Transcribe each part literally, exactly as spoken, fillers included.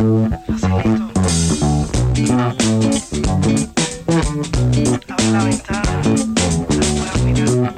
Abre la ventana, que lo puedas mirar.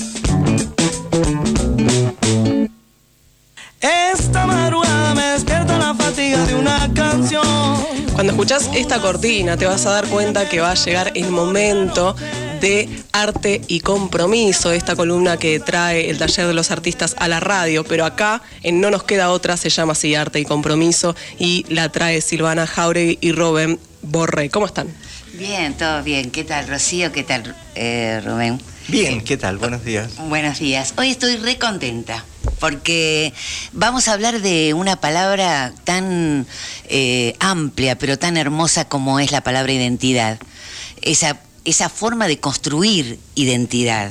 Esta madrugada me despierta la fatiga de una canción. Cuando escuchás esta cortina te vas a dar cuenta que va a llegar el momento de Arte y Compromiso, esta columna que trae el taller de los artistas a la radio, pero acá en No Nos Queda Otra se llama así, Arte y Compromiso, y la trae Silvana Jauregui y Rubén Borré. ¿Cómo están? Bien, todo bien. ¿Qué tal, Rocío? ¿Qué tal, eh, Rubén? Bien, ¿qué tal? Buenos días. Buenos días. Hoy estoy re contenta porque vamos a hablar de una palabra tan eh, amplia, pero tan hermosa como es la palabra identidad. Esa, esa forma de construir identidad.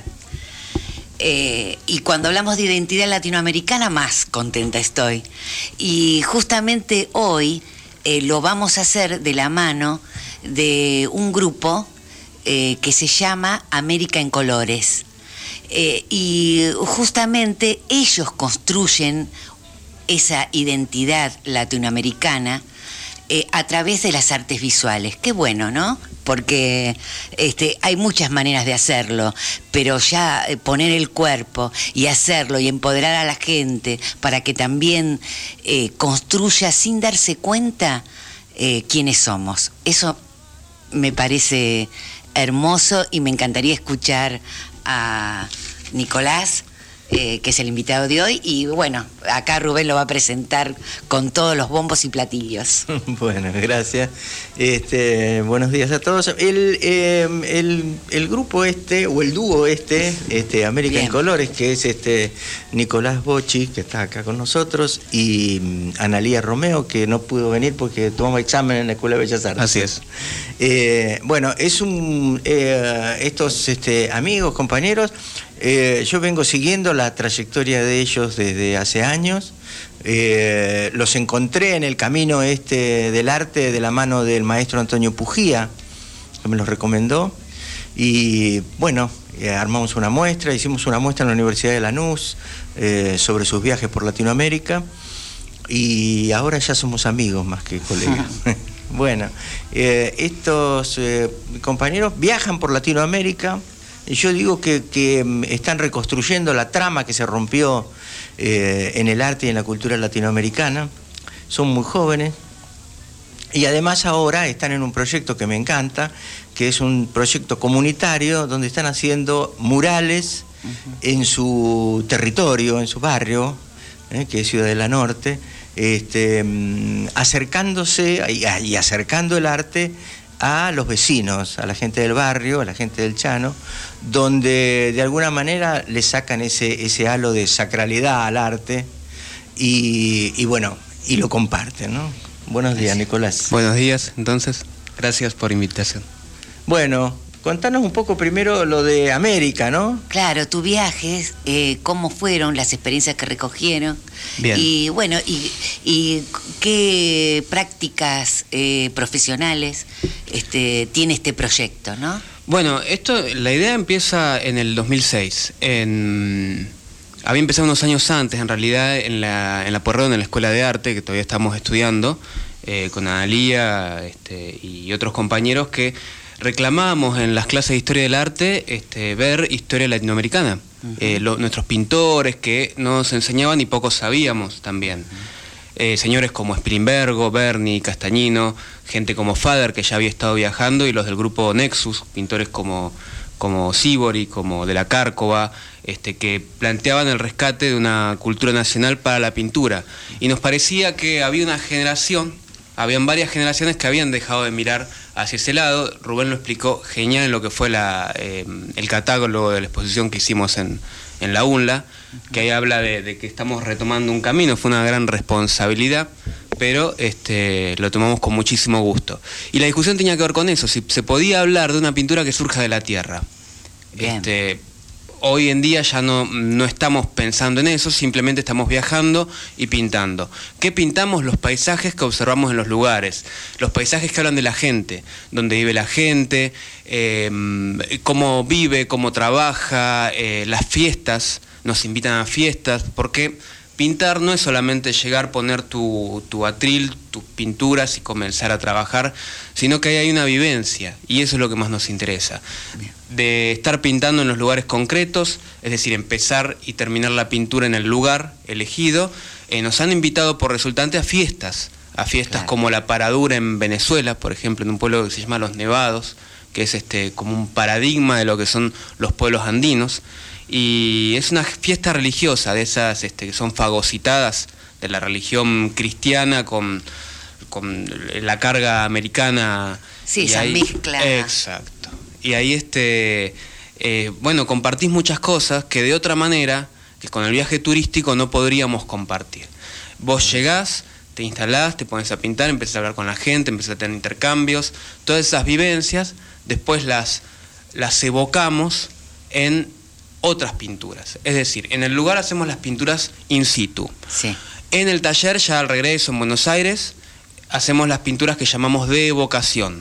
Eh, y cuando hablamos de identidad latinoamericana, más contenta estoy. Y justamente hoy eh, lo vamos a hacer de la mano de un grupo eh, que se llama América en Colores. Eh, y justamente ellos construyen esa identidad latinoamericana eh, a través de las artes visuales. Qué bueno, ¿no? Porque este, hay muchas maneras de hacerlo, pero ya eh, poner el cuerpo y hacerlo y empoderar a la gente para que también eh, construya sin darse cuenta eh, quiénes somos. Eso me parece hermoso y me encantaría escuchar a Nicolás, eh, que es el invitado de hoy, y bueno, acá Rubén lo va a presentar con todos los bombos y platillos. Bueno, gracias. Este, buenos días a todos. El, eh, el, el grupo este, o el dúo este, este América Bien. En Colores, que es este Nicolás Bocci, que está acá con nosotros, y um, Analía Romeo, que no pudo venir porque tomó examen en la Escuela de Bellas Artes. Así es. Eh, bueno, es un eh, estos este, amigos, compañeros, eh, yo vengo siguiendo la trayectoria de ellos desde hace años. Eh, los encontré en el camino este del arte de la mano del maestro Antonio Pujía, que me los recomendó, y bueno, eh, armamos una muestra, hicimos una muestra en la Universidad de Lanús eh, sobre sus viajes por Latinoamérica, y ahora ya somos amigos más que colegas. Bueno, eh, estos eh, compañeros viajan por Latinoamérica. Yo digo que, que están reconstruyendo la trama que se rompió eh, en el arte y en la cultura latinoamericana. Son muy jóvenes y además ahora están en un proyecto que me encanta, que es un proyecto comunitario donde están haciendo murales uh-huh. en su territorio, en su barrio, eh, que es Ciudad de la Norte, este, acercándose y, y acercando el arte a los vecinos, a la gente del barrio, a la gente del Chano, donde de alguna manera le sacan ese, ese halo de sacralidad al arte y, y bueno, y lo comparten, ¿no? Buenos días, Nicolás. Buenos días, entonces, gracias por invitación. Bueno, contanos un poco primero lo de América, ¿no? Claro, tu viaje, eh, cómo fueron, las experiencias que recogieron. Bien. Y bueno, y, y qué prácticas eh, profesionales este, tiene este proyecto, ¿no? Bueno, esto, la idea empieza en el dos mil seis. En, había empezado unos años antes, en realidad, en la, en la Pueyrredón, en la Escuela de Arte, que todavía estamos estudiando, eh, con Analía este, y otros compañeros que reclamábamos en las clases de Historia del Arte este, ver historia latinoamericana. Uh-huh. eh, lo, nuestros pintores que nos enseñaban y poco sabíamos también. Uh-huh. eh, señores como Spilimbergo, Berni, Castañino, gente como Fader, que ya había estado viajando, y los del grupo Nexus, pintores como, como Sibori, como de la Cárcova, este, que planteaban el rescate de una cultura nacional para la pintura. Y nos parecía que había una generación, habían varias generaciones que habían dejado de mirar hacia ese lado. Rubén lo explicó genial en lo que fue la, eh, el catálogo de la exposición que hicimos en, en la UNLA, que ahí habla de, de que estamos retomando un camino. Fue una gran responsabilidad, pero este, lo tomamos con muchísimo gusto. Y la discusión tenía que ver con eso, si se podía hablar de una pintura que surja de la tierra. Este, hoy en día ya no, no estamos pensando en eso, simplemente estamos viajando y pintando. ¿Qué pintamos? Los paisajes que observamos en los lugares, los paisajes que hablan de la gente, donde vive la gente, eh, cómo vive, cómo trabaja, eh, las fiestas, nos invitan a fiestas, porque pintar no es solamente llegar, poner tu, tu atril, tus pinturas y comenzar a trabajar, sino que ahí hay una vivencia, y eso es lo que más nos interesa. De estar pintando en los lugares concretos, es decir, empezar y terminar la pintura en el lugar elegido. Eh, nos han invitado por resultante a fiestas, a fiestas claro. como la Paradura en Venezuela, por ejemplo, en un pueblo que se llama Los Nevados, que es este, como un paradigma de lo que son los pueblos andinos, y es una fiesta religiosa, de esas este, que son fagocitadas de la religión cristiana con, con la carga americana. Sí, y esa ahí, mezcla. Exacto. Y ahí, este, eh, bueno, compartís muchas cosas que de otra manera, que con el viaje turístico no podríamos compartir. Vos llegás, te instalás, te pones a pintar, empezás a hablar con la gente, empezás a tener intercambios, todas esas vivencias, después las, las evocamos en otras pinturas. Es decir, en el lugar hacemos las pinturas in situ. Sí. En el taller, ya al regreso en Buenos Aires, hacemos las pinturas que llamamos de evocación.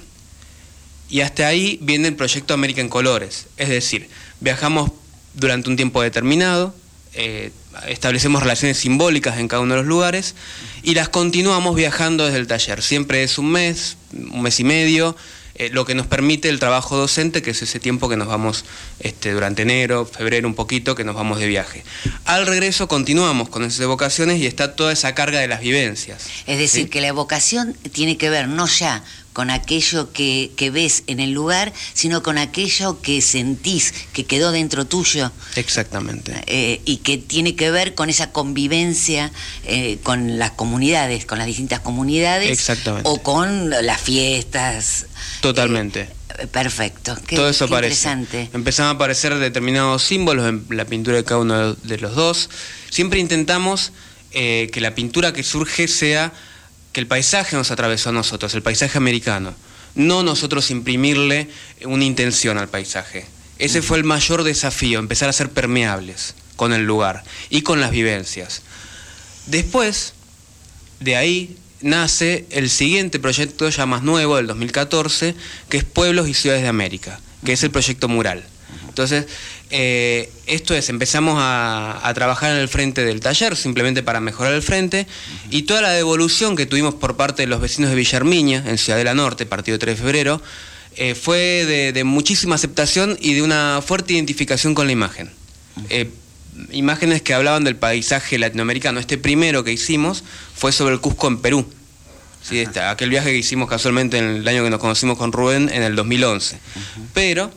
Y hasta ahí viene el proyecto América en Colores. Es decir, viajamos durante un tiempo determinado, eh, establecemos relaciones simbólicas en cada uno de los lugares y las continuamos viajando desde el taller. Siempre es un mes, un mes y medio, eh, lo que nos permite el trabajo docente, que es ese tiempo que nos vamos este, durante enero, febrero un poquito, que nos vamos de viaje. Al regreso continuamos con esas evocaciones y está toda esa carga de las vivencias. Es decir, ¿sí? que la evocación tiene que ver no ya con aquello que, que ves en el lugar, sino con aquello que sentís, que quedó dentro tuyo. Exactamente. Eh, y que tiene que ver con esa convivencia eh, con las comunidades, con las distintas comunidades. Exactamente. O con las fiestas. Totalmente. Eh, perfecto. Qué, Todo eso qué aparece. Interesante. Empezaron a aparecer determinados símbolos en la pintura de cada uno de los dos. Siempre intentamos eh, que la pintura que surge sea que el paisaje nos atravesó a nosotros, el paisaje americano, no nosotros imprimirle una intención al paisaje. Ese fue el mayor desafío, empezar a ser permeables con el lugar y con las vivencias. Después, de ahí, nace el siguiente proyecto ya más nuevo, del dos mil catorce, que es Pueblos y Ciudades de América, que es el proyecto mural. Entonces, eh, esto es, empezamos a, a trabajar en el frente del taller, simplemente para mejorar el frente, y toda la devolución que tuvimos por parte de los vecinos de Villa Herminia, en Ciudadela Norte, partido tres de febrero, eh, fue de, de muchísima aceptación y de una fuerte identificación con la imagen. Eh, imágenes que hablaban del paisaje latinoamericano. Este primero que hicimos fue sobre el Cusco en Perú. Sí, este, aquel viaje que hicimos casualmente en el año que nos conocimos con Rubén, en el dos mil once. Pero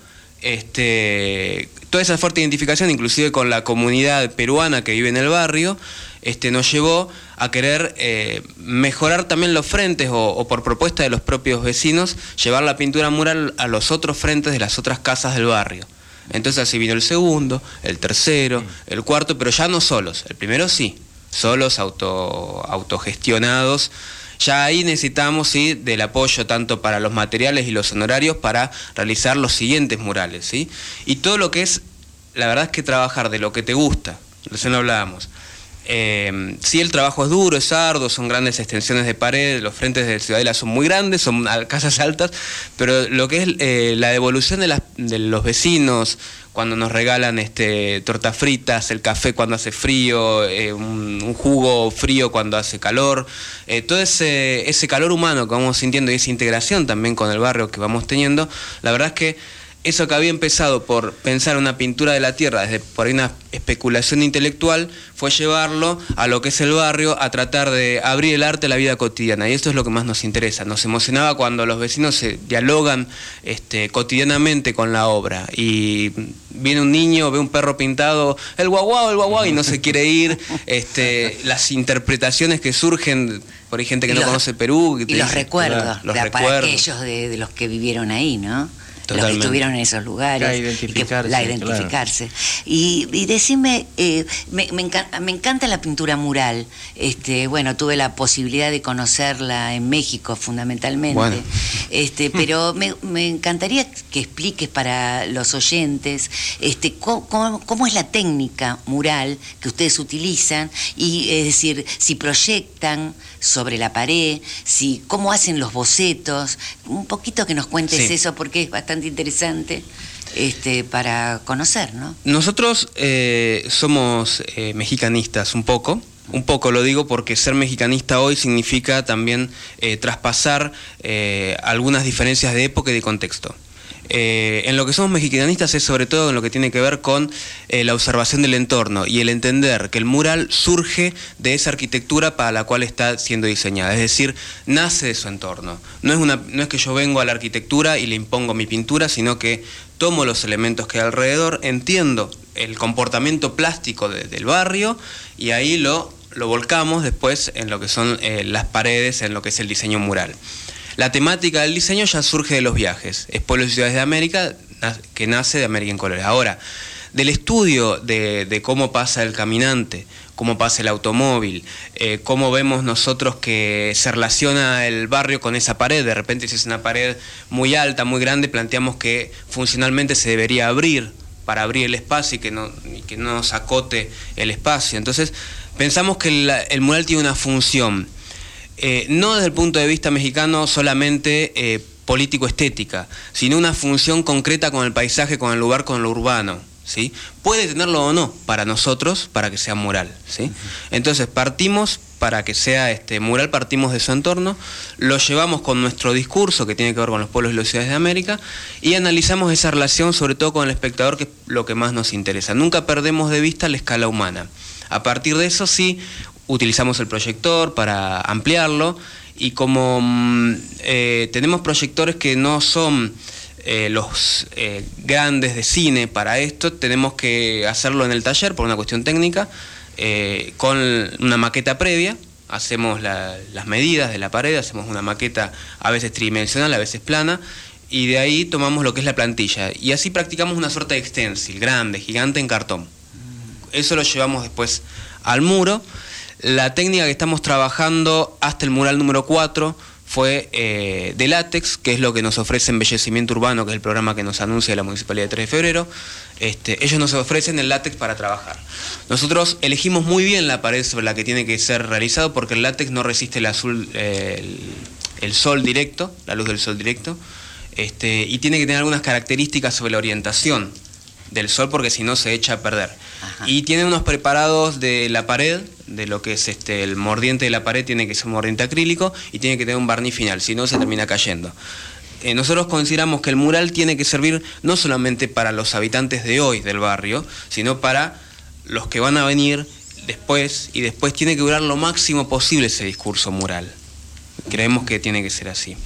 Este, toda esa fuerte identificación, inclusive con la comunidad peruana que vive en el barrio, este, nos llevó a querer eh, mejorar también los frentes o, o por propuesta de los propios vecinos, llevar la pintura mural a los otros frentes de las otras casas del barrio. Entonces así vino el segundo, el tercero, el cuarto, pero ya no solos. El primero sí, solos, auto, autogestionados. Ya ahí necesitamos, ¿sí?, del apoyo tanto para los materiales y los honorarios para realizar los siguientes murales, ¿sí? Y todo lo que es, la verdad es que trabajar de lo que te gusta, recién lo hablábamos. Eh, sí, el trabajo es duro, es arduo, son grandes extensiones de pared, los frentes de Ciudadela son muy grandes, son casas altas, pero lo que es eh, la devolución de, las, de los vecinos, cuando nos regalan este, tortas fritas, el café cuando hace frío, eh, un, un jugo frío cuando hace calor, eh, todo ese, ese calor humano que vamos sintiendo y esa integración también con el barrio que vamos teniendo, la verdad es que eso que había empezado por pensar una pintura de la tierra desde por ahí una especulación intelectual, fue llevarlo a lo que es el barrio, a tratar de abrir el arte a la vida cotidiana, y esto es lo que más nos interesa. Nos emocionaba cuando los vecinos se dialogan este, cotidianamente con la obra, y viene un niño, ve un perro pintado, el guaguao, el guaguao, y no se quiere ir, este, las interpretaciones que surgen, por ahí gente que y no los, conoce Perú. Que y los dice, recuerdos, los de, recuerdos. Para aquellos de, de los que vivieron ahí, ¿no? Totalmente. Los que estuvieron en esos lugares, la identificarse, la identificarse. Claro. Y, y decime, eh, me, me, encanta, me encanta la pintura mural. Este, bueno, tuve la posibilidad de conocerla en México fundamentalmente. Bueno. Este, pero me, me encantaría que expliques para los oyentes este, cómo, cómo, cómo es la técnica mural que ustedes utilizan, y es decir, si proyectan sobre la pared, si cómo hacen los bocetos, un poquito que nos cuentes sí. eso, porque es bastante interesante este, para conocer, ¿no? Nosotros eh, somos eh, mexicanistas un poco, Un poco lo digo porque ser mexicanista hoy significa también eh, traspasar eh, algunas diferencias de época y de contexto. Eh, en lo que somos mexicanistas es sobre todo en lo que tiene que ver con eh, la observación del entorno y el entender que el mural surge de esa arquitectura para la cual está siendo diseñada, es decir, nace de su entorno. No es, una, no es que yo vengo a la arquitectura y le impongo mi pintura, sino que tomo los elementos que hay alrededor, entiendo el comportamiento plástico de, del barrio y ahí lo, lo volcamos después en lo que son eh, las paredes, en lo que es el diseño mural. La temática del diseño ya surge de los viajes, es Pueblos y Ciudades de América, que nace de América en Colores. Ahora, del estudio de, de cómo pasa el caminante, cómo pasa el automóvil, eh, cómo vemos nosotros que se relaciona el barrio con esa pared, de repente si es una pared muy alta, muy grande, planteamos que funcionalmente se debería abrir para abrir el espacio y que no, y que no nos acote el espacio. Entonces, pensamos que el, el mural tiene una función. Eh, no desde el punto de vista mexicano solamente eh, político-estética, sino una función concreta con el paisaje, con el lugar, con lo urbano, ¿sí? Puede tenerlo o no para nosotros, para que sea mural, ¿sí? Entonces partimos, para que sea este mural, partimos de su entorno, lo llevamos con nuestro discurso, que tiene que ver con los pueblos y las ciudades de América, y analizamos esa relación, sobre todo con el espectador, que es lo que más nos interesa. Nunca perdemos de vista la escala humana. A partir de eso sí, utilizamos el proyector para ampliarlo y como eh, tenemos proyectores que no son eh, los eh, grandes de cine para esto, tenemos que hacerlo en el taller por una cuestión técnica, eh, con una maqueta previa, hacemos la, las medidas de la pared, hacemos una maqueta a veces tridimensional, a veces plana, y de ahí tomamos lo que es la plantilla y así practicamos una suerte de extensil, grande, gigante en cartón. Eso lo llevamos después al muro. La técnica que estamos trabajando hasta el mural número cuatro fue eh, de látex, que es lo que nos ofrece Embellecimiento Urbano, que es el programa que nos anuncia la Municipalidad de tres de febrero. Este, ellos nos ofrecen el látex para trabajar. Nosotros elegimos muy bien la pared sobre la que tiene que ser realizado porque el látex no resiste el, azul, eh, el, el sol directo, la luz del sol directo, este, y tiene que tener algunas características sobre la orientación del sol porque si no se echa a perder. Ajá. Y tiene unos preparados de la pared, de lo que es este el mordiente de la pared, tiene que ser un mordiente acrílico y tiene que tener un barniz final, si no se termina cayendo. Eh, nosotros consideramos que el mural tiene que servir no solamente para los habitantes de hoy del barrio, sino para los que van a venir después, y después tiene que durar lo máximo posible ese discurso mural. Creemos que tiene que ser así.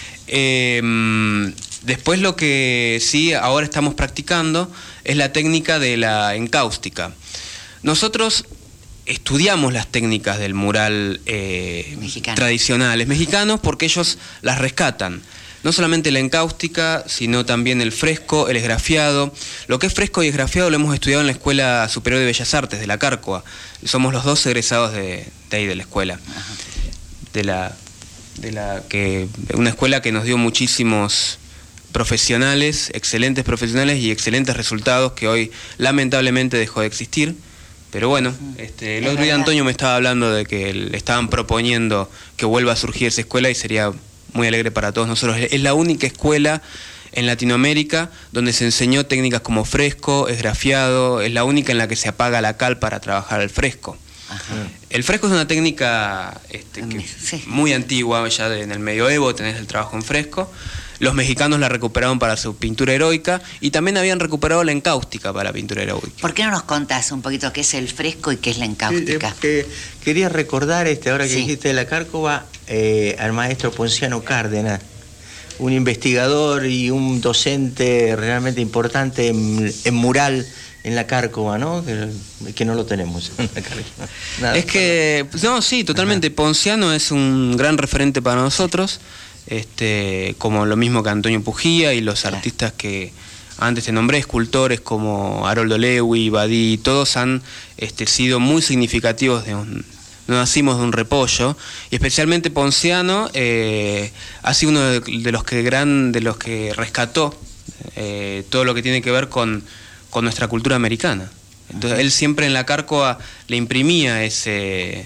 Eh, después lo que sí ahora estamos practicando es la técnica de la encáustica. Nosotros estudiamos las técnicas del mural eh, Mexicano. tradicionales mexicanos porque ellos las rescatan. No solamente la encáustica, sino también el fresco, el esgrafiado. Lo que es fresco y esgrafiado lo hemos estudiado en la Escuela Superior de Bellas Artes, de la Cárcova. Somos los dos egresados de, de ahí, de la escuela. Ajá. De la, de la que, una escuela que nos dio muchísimos profesionales, excelentes profesionales y excelentes resultados que hoy lamentablemente dejó de existir. Pero bueno, este, el otro día Antonio me estaba hablando de que le estaban proponiendo que vuelva a surgir esa escuela y sería muy alegre para todos nosotros. Es la única escuela en Latinoamérica donde se enseñó técnicas como fresco, esgrafiado, es la única en la que se apaga la cal para trabajar el fresco. Ajá. El fresco es una técnica este, que sí. muy antigua, ya de, en el medioevo tenés el trabajo en fresco. Los mexicanos la recuperaron para su pintura heroica y también habían recuperado la encáustica para la pintura heroica. ¿Por qué no nos contás un poquito qué es el fresco y qué es la encáustica? Sí, eh, quería recordar, este, ahora que sí. dijiste de la Cárcova, eh, al maestro Ponciano Cárdenas, un investigador y un docente realmente importante en, en mural en la Cárcova, ¿no? Que, que no lo tenemos en la Cárcova. Nada, es que, no, sí, totalmente. Ajá. Ponciano es un gran referente para nosotros. Este, como lo mismo que Antonio Pujía y los claro. artistas que antes te nombré, escultores como Haroldo Lewy, Badí, todos han este, sido muy significativos de un, no nacimos de un repollo, y especialmente Ponciano eh, ha sido uno de, de los que gran, de los que rescató eh, todo lo que tiene que ver con, con nuestra cultura americana. Entonces uh-huh. él siempre en la Cárcova le imprimía ese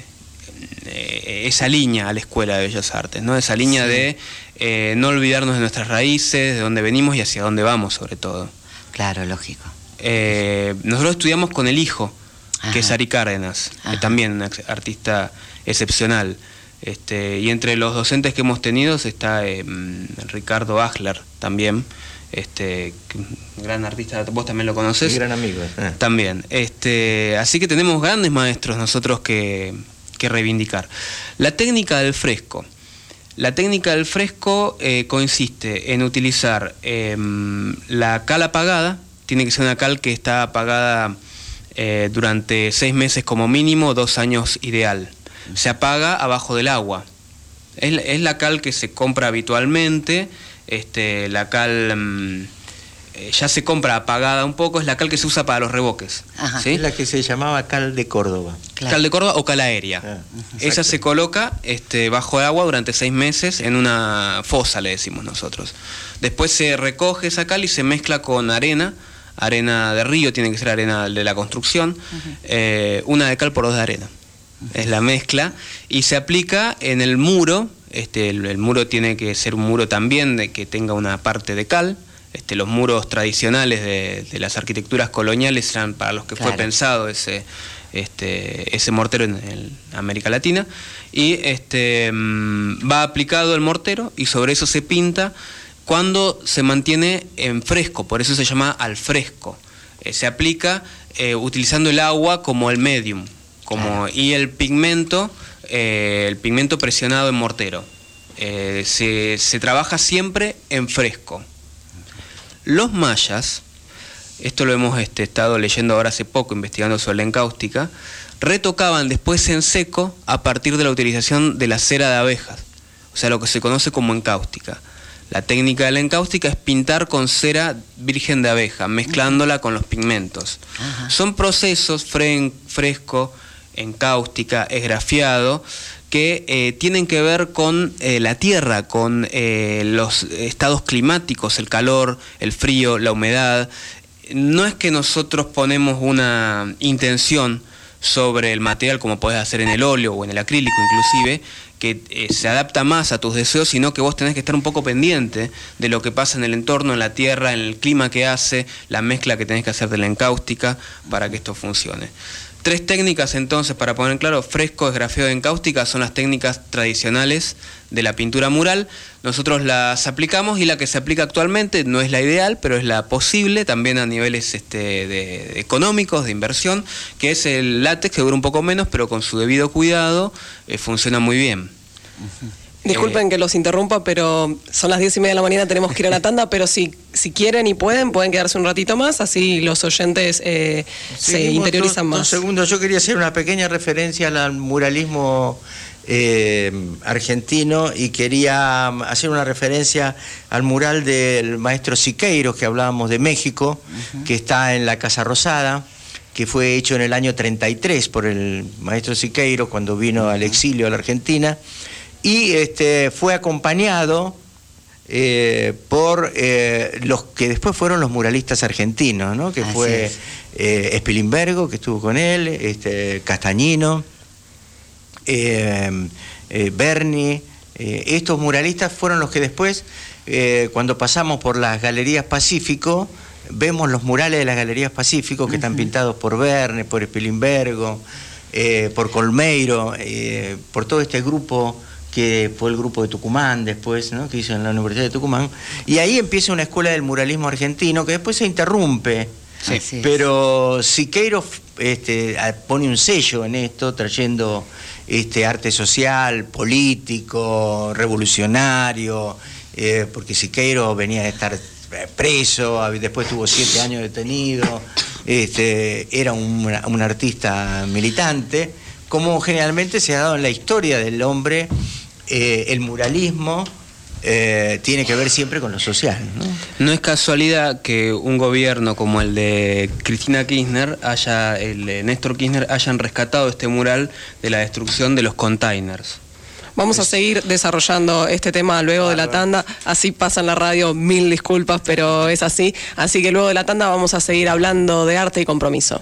esa línea a la Escuela de Bellas Artes, ¿no? Esa línea sí. de eh, no olvidarnos de nuestras raíces, de dónde venimos y hacia dónde vamos, sobre todo. Claro, lógico. Eh, nosotros estudiamos con el hijo Ajá. que es Ari Cárdenas, que también una artista excepcional. Este, y entre los docentes que hemos tenido está eh, Ricardo Achler también, este, un gran artista, vos también lo conocés. Mi gran amigo. Eh. También. Este, así que tenemos grandes maestros nosotros que, que reivindicar. La técnica del fresco. La técnica del fresco eh, consiste en utilizar eh, la cal apagada. Tiene que ser una cal que está apagada eh, durante seis meses como mínimo, dos años ideal. Se apaga abajo del agua. Es, es la cal que se compra habitualmente. Este, la cal mmm, eh, ya se compra apagada un poco. Es la cal que se usa para los revoques. ¿Sí? Es la que se llamaba cal de Córdoba. Claro. Cal de Córdoba o cal aérea. Ah, esa se coloca este, bajo el agua durante seis meses en una fosa, le decimos nosotros. Después se recoge esa cal y se mezcla con arena. Arena de río, tiene que ser arena de la construcción. Uh-huh. eh, una de cal por dos de arena. Es la mezcla, y se aplica en el muro. Este, el, el muro tiene que ser un muro también de que tenga una parte de cal. Este, los muros tradicionales de, de las arquitecturas coloniales eran para los que claro. fue pensado ese, este, ese mortero en, en América Latina. Y este, va aplicado el mortero y sobre eso se pinta cuando se mantiene en fresco, por eso se llama al fresco. Eh, se aplica eh, utilizando el agua como el medium. Como, y el pigmento, eh, el pigmento presionado en mortero. Eh, se, se trabaja siempre en fresco. Los mayas, esto lo hemos este, estado leyendo ahora hace poco, investigando sobre la encáustica, retocaban después en seco a partir de la utilización de la cera de abejas, o sea, lo que se conoce como encáustica. La técnica de la encáustica es pintar con cera virgen de abeja, mezclándola con los pigmentos. Ajá. Son procesos fre fresco, encáustica, esgrafiado, que eh, tienen que ver con eh, la tierra, con eh, los estados climáticos, el calor, el frío, la humedad. No es que nosotros ponemos una intención sobre el material como podés hacer en el óleo o en el acrílico inclusive, que eh, se adapta más a tus deseos, sino que vos tenés que estar un poco pendiente de lo que pasa en el entorno, en la tierra, en el clima que hace, la mezcla que tenés que hacer de la encáustica para que esto funcione. Tres técnicas entonces, para poner claro: fresco, esgrafiado y encáustica, son las técnicas tradicionales de la pintura mural. Nosotros las aplicamos y la que se aplica actualmente no es la ideal, pero es la posible también a niveles este, de, de económicos, de inversión, que es el látex, que dura un poco menos, pero con su debido cuidado eh, funciona muy bien. Uh-huh. Disculpen que los interrumpa, pero son las diez y media de la mañana, tenemos que ir a la tanda, pero si, si quieren y pueden, pueden quedarse un ratito más, así los oyentes eh, se interiorizan dos, más. Dos segundos, yo quería hacer una pequeña referencia al muralismo eh, argentino y quería hacer una referencia al mural del maestro Siqueiros, que hablábamos de México, uh-huh. que está en la Casa Rosada, que fue hecho en el año treinta y tres por el maestro Siqueiros cuando vino al exilio a la Argentina. Y este, fue acompañado eh, por eh, los que después fueron los muralistas argentinos, ¿no? Que Así fue eh, Spilimbergo, que estuvo con él, este, Castañino, eh, eh, Berni. Eh, estos muralistas fueron los que después, eh, cuando pasamos por las Galerías Pacífico, vemos los murales de las Galerías Pacífico que uh-huh. están pintados por Berni, por Spilimbergo, eh, por Colmeiro, eh, por todo este grupo que fue el grupo de Tucumán después, ¿no? Que hizo en la Universidad de Tucumán, y ahí empieza una escuela del muralismo argentino que después se interrumpe, sí. pero Siqueiros este, pone un sello en esto, trayendo este, arte social, político, revolucionario, eh, porque Siqueiros venía de estar preso, después tuvo siete años detenido, este, era un, un artista militante, como generalmente se ha dado en la historia del hombre. Eh, el muralismo eh, tiene que ver siempre con lo social, ¿no? No es casualidad que un gobierno como el de Cristina Kirchner, haya, el de Néstor Kirchner, hayan rescatado este mural de la destrucción de los containers. Vamos a seguir desarrollando este tema luego de la tanda, así pasa en la radio, mil disculpas, pero es así. Así que luego de la tanda vamos a seguir hablando de arte y compromiso.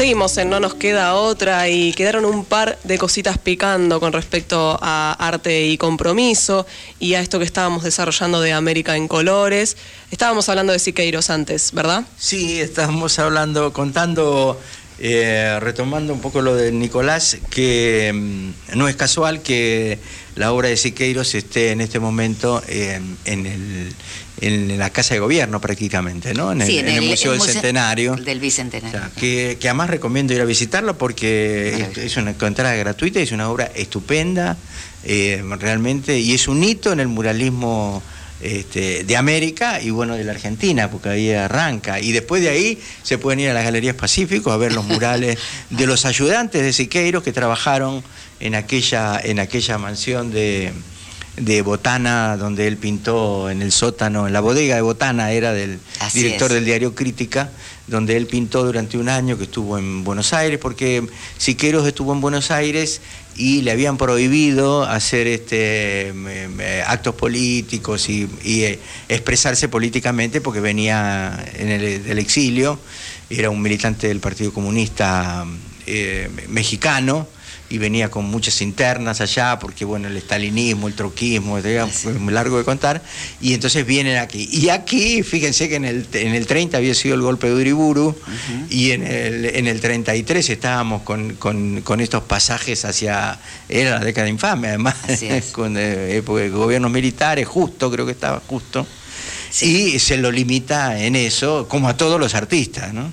Seguimos en No Nos Queda Otra y quedaron un par de cositas picando con respecto a arte y compromiso y a esto que estábamos desarrollando de América en Colores. Estábamos hablando de Siqueiros antes, ¿verdad? Sí, estábamos hablando, contando, eh, retomando un poco lo de Nicolás, que mmm, no es casual que la obra de Siqueiros esté en este momento eh, en el... en la Casa de Gobierno prácticamente, ¿no? En el, sí, en el, en el Museo el del museo Centenario. Del Bicentenario. O sea, que, que además recomiendo ir a visitarlo porque es, es una entrada gratuita, es una obra estupenda, eh, realmente, y es un hito en el muralismo este, de América y bueno, de la Argentina, porque ahí arranca. Y después de ahí se pueden ir a las Galerías Pacífico a ver los murales de los ayudantes de Siqueiros que trabajaron en aquella, en aquella mansión de... de Botana, donde él pintó en el sótano, en la bodega de Botana, era del Así director es. del diario Crítica, donde él pintó durante un año, que estuvo en Buenos Aires, porque Siqueiros estuvo en Buenos Aires y le habían prohibido hacer este eh, actos políticos y, y eh, expresarse políticamente porque venía en el, del exilio, era un militante del Partido Comunista eh, mexicano, y venía con muchas internas allá, porque bueno, el estalinismo, el troquismo, es muy largo de contar, y entonces vienen aquí. Y aquí, fíjense que en el, en el treinta había sido el golpe de Uriburu, uh-huh. y en el, en el treinta y tres estábamos con, con, con estos pasajes hacia, era la década infame además, con eh, gobiernos militares, justo, creo que estaba justo, sí. Y se lo limita en eso, como a todos los artistas, ¿no?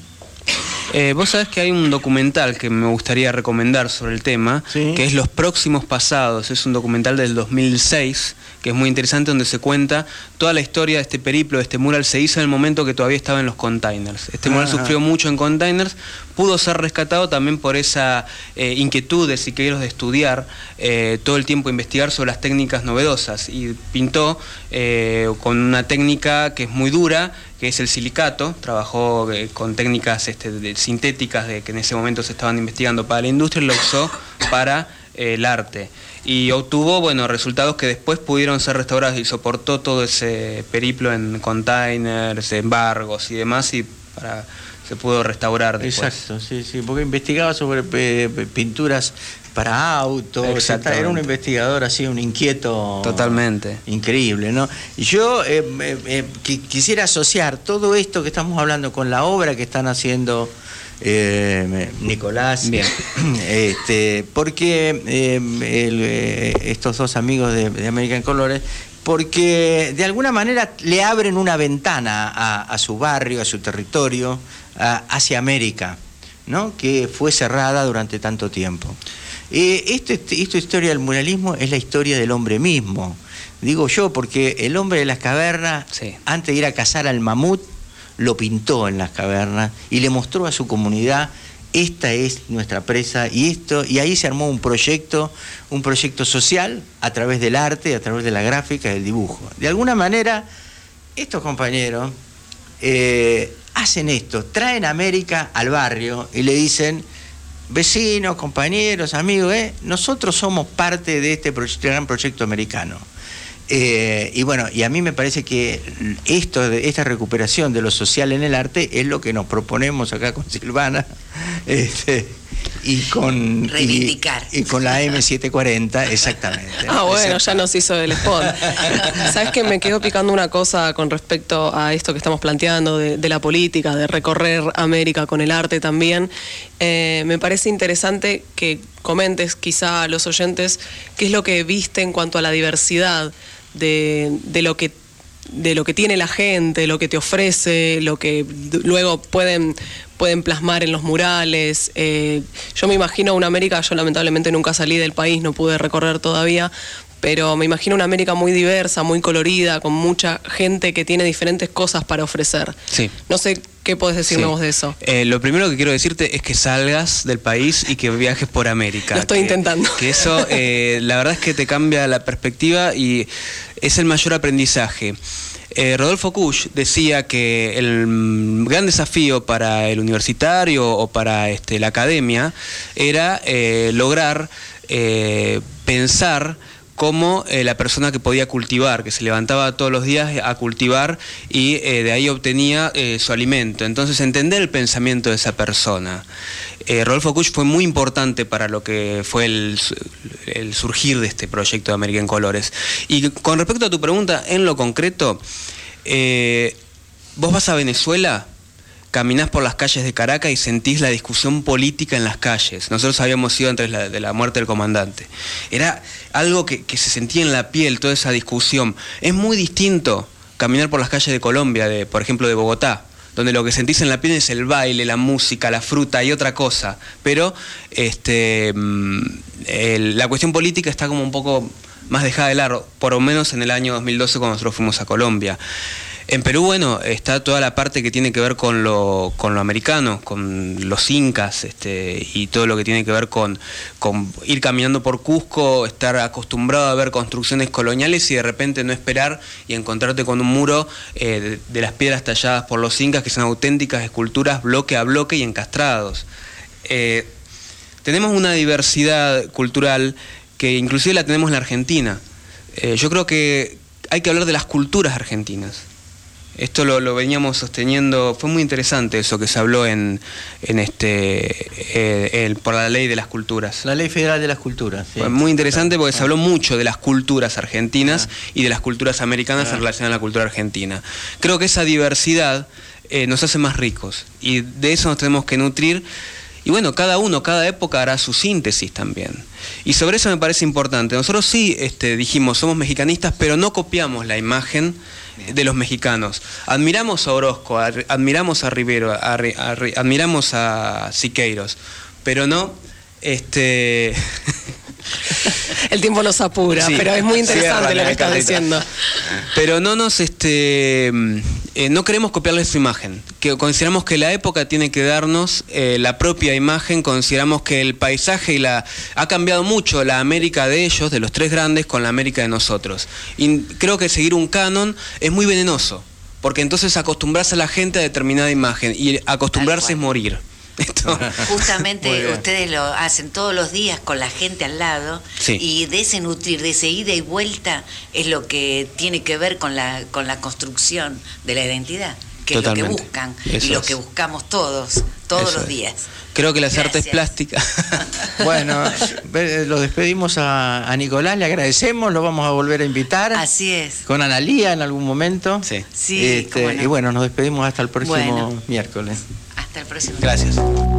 Eh, vos sabés que hay un documental que me gustaría recomendar sobre el tema, ¿sí? Que es Los Próximos Pasados. Es un documental del dos mil seis, que es muy interesante, donde se cuenta toda la historia de este periplo, de este mural. Se hizo en el momento que todavía estaba en los containers. Este mural ah. sufrió mucho en containers, pudo ser rescatado también por esa eh, inquietud de Siqueiros de estudiar, eh, todo el tiempo investigar sobre las técnicas novedosas, y pintó eh, con una técnica que es muy dura, que es el silicato. Trabajó eh, con técnicas este, de, sintéticas de, que en ese momento se estaban investigando para la industria, y lo usó para eh, el arte. Y obtuvo, bueno, resultados que después pudieron ser restaurados, y soportó todo ese periplo en containers, embargos y demás, y para, se pudo restaurar después. Exacto, sí, sí, porque investigaba sobre eh, pinturas para autos, era un investigador así, un inquieto. Totalmente. Increíble, ¿no? Y yo eh, eh, eh, quisiera asociar todo esto que estamos hablando con la obra que están haciendo eh, Nicolás. Bien. Este, porque eh, el, eh, estos dos amigos de, de América en Colores, porque de alguna manera le abren una ventana a, a su barrio, a su territorio, a, hacia América, ¿no? Que fue cerrada durante tanto tiempo. Eh, esto, esta historia del muralismo es la historia del hombre mismo, digo yo, porque el hombre de las cavernas, sí. antes de ir a cazar al mamut, lo pintó en las cavernas y le mostró a su comunidad: esta es nuestra presa, y esto, y ahí se armó un proyecto, un proyecto social a través del arte, a través de la gráfica y del dibujo. De alguna manera, estos compañeros eh, hacen esto, traen a América al barrio y le dicen: vecinos, compañeros, amigos, ¿eh? nosotros somos parte de este proye- gran proyecto americano. Eh, y bueno, y a mí me parece que esto, esta recuperación de lo social en el arte es lo que nos proponemos acá con Silvana, este, y con reivindicar y, y con la M setecientos cuarenta, exactamente. Ah, bueno, ya nos hizo el spot. Sabes que me quedó picando una cosa con respecto a esto que estamos planteando de, de la política, de recorrer América con el arte también. Eh, me parece interesante que comentes quizá a los oyentes qué es lo que viste en cuanto a la diversidad de, de lo que de lo que tiene la gente, lo que te ofrece, lo que luego pueden, pueden plasmar en los murales. Eh, yo me imagino una América, yo lamentablemente nunca salí del país, no pude recorrer todavía, pero me imagino una América muy diversa, muy colorida, con mucha gente que tiene diferentes cosas para ofrecer. Sí. No sé qué podés decirme sí. vos de eso. Eh, lo primero que quiero decirte es que salgas del país y que viajes por América. Lo estoy que, intentando. Que eso, eh, la verdad es que te cambia la perspectiva y es el mayor aprendizaje. Eh, Rodolfo Kusch decía que el gran desafío para el universitario o para este, la academia era eh, lograr eh, pensar como eh, la persona que podía cultivar, que se levantaba todos los días a cultivar y eh, de ahí obtenía eh, su alimento. Entonces, entender el pensamiento de esa persona. Eh, Rodolfo Kusch fue muy importante para lo que fue el, el surgir de este proyecto de América en Colores. Y con respecto a tu pregunta, en lo concreto, eh, vos vas a Venezuela, caminás por las calles de Caracas y sentís la discusión política en las calles. Nosotros habíamos ido antes de la, de la muerte del comandante. Era algo que, que se sentía en la piel, toda esa discusión. Es muy distinto caminar por las calles de Colombia, de, por ejemplo, de Bogotá, donde lo que sentís en la piel es el baile, la música, la fruta y otra cosa. Pero este, el, la cuestión política está como un poco más dejada de lado, por lo menos en el año dos mil doce cuando nosotros fuimos a Colombia. En Perú, bueno, está toda la parte que tiene que ver con lo, con lo americano, con los incas, este, y todo lo que tiene que ver con, con ir caminando por Cusco, estar acostumbrado a ver construcciones coloniales y de repente no esperar y encontrarte con un muro eh, de, de las piedras talladas por los incas, que son auténticas esculturas bloque a bloque y encastrados. Eh, tenemos una diversidad cultural que inclusive la tenemos en la Argentina. Eh, yo creo que hay que hablar de las culturas argentinas. Esto lo, lo veníamos sosteniendo, fue muy interesante eso que se habló en, en este eh, el, por la ley de las culturas. La ley federal de las culturas. Sí. Fue muy interesante porque se habló mucho de las culturas argentinas ah. y de las culturas americanas ah. en relación a la cultura argentina. Creo que esa diversidad eh, nos hace más ricos y de eso nos tenemos que nutrir. Y bueno, cada uno, cada época hará su síntesis también. Y sobre eso me parece importante. Nosotros sí este, dijimos, somos mexicanistas, pero no copiamos la imagen de los mexicanos. Admiramos a Orozco, ad, admiramos a Rivero, a, a, a, admiramos a Siqueiros, pero no... este El tiempo nos apura, sí, pero es muy interesante sí, lo que estás diciendo. Pero no nos, este, eh, no queremos copiarles su imagen. Que consideramos que la época tiene que darnos eh, la propia imagen. Consideramos que el paisaje y la ha cambiado mucho la América de ellos, de los tres grandes, con la América de nosotros. Y creo que seguir un canon es muy venenoso, porque entonces acostumbras a la gente a determinada imagen y acostumbrarse es morir. Esto. Justamente ustedes lo hacen todos los días con la gente al lado sí. y de ese nutrir, de ese ida y vuelta es lo que tiene que ver con la con la construcción de la identidad, que Totalmente. Es lo que buscan Eso y lo es. que buscamos todos, todos Eso los es. días. Creo que las Gracias. artes plásticas. Bueno, lo despedimos a, a Nicolás, le agradecemos, lo vamos a volver a invitar. Así es. Con Analía en algún momento. Sí. Sí, este, cómo no. Y bueno, nos despedimos hasta el próximo Bueno. miércoles. Hasta el próximo. Gracias.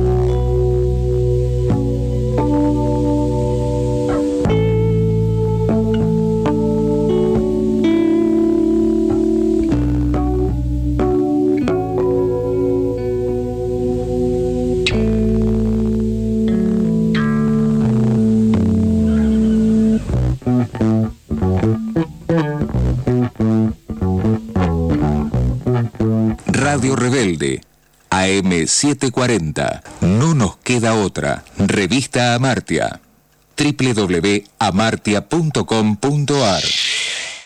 Radio Rebelde, A M setecientos cuarenta. No nos queda otra. Revista Amartya. doble u doble u doble u punto amartya punto com punto ar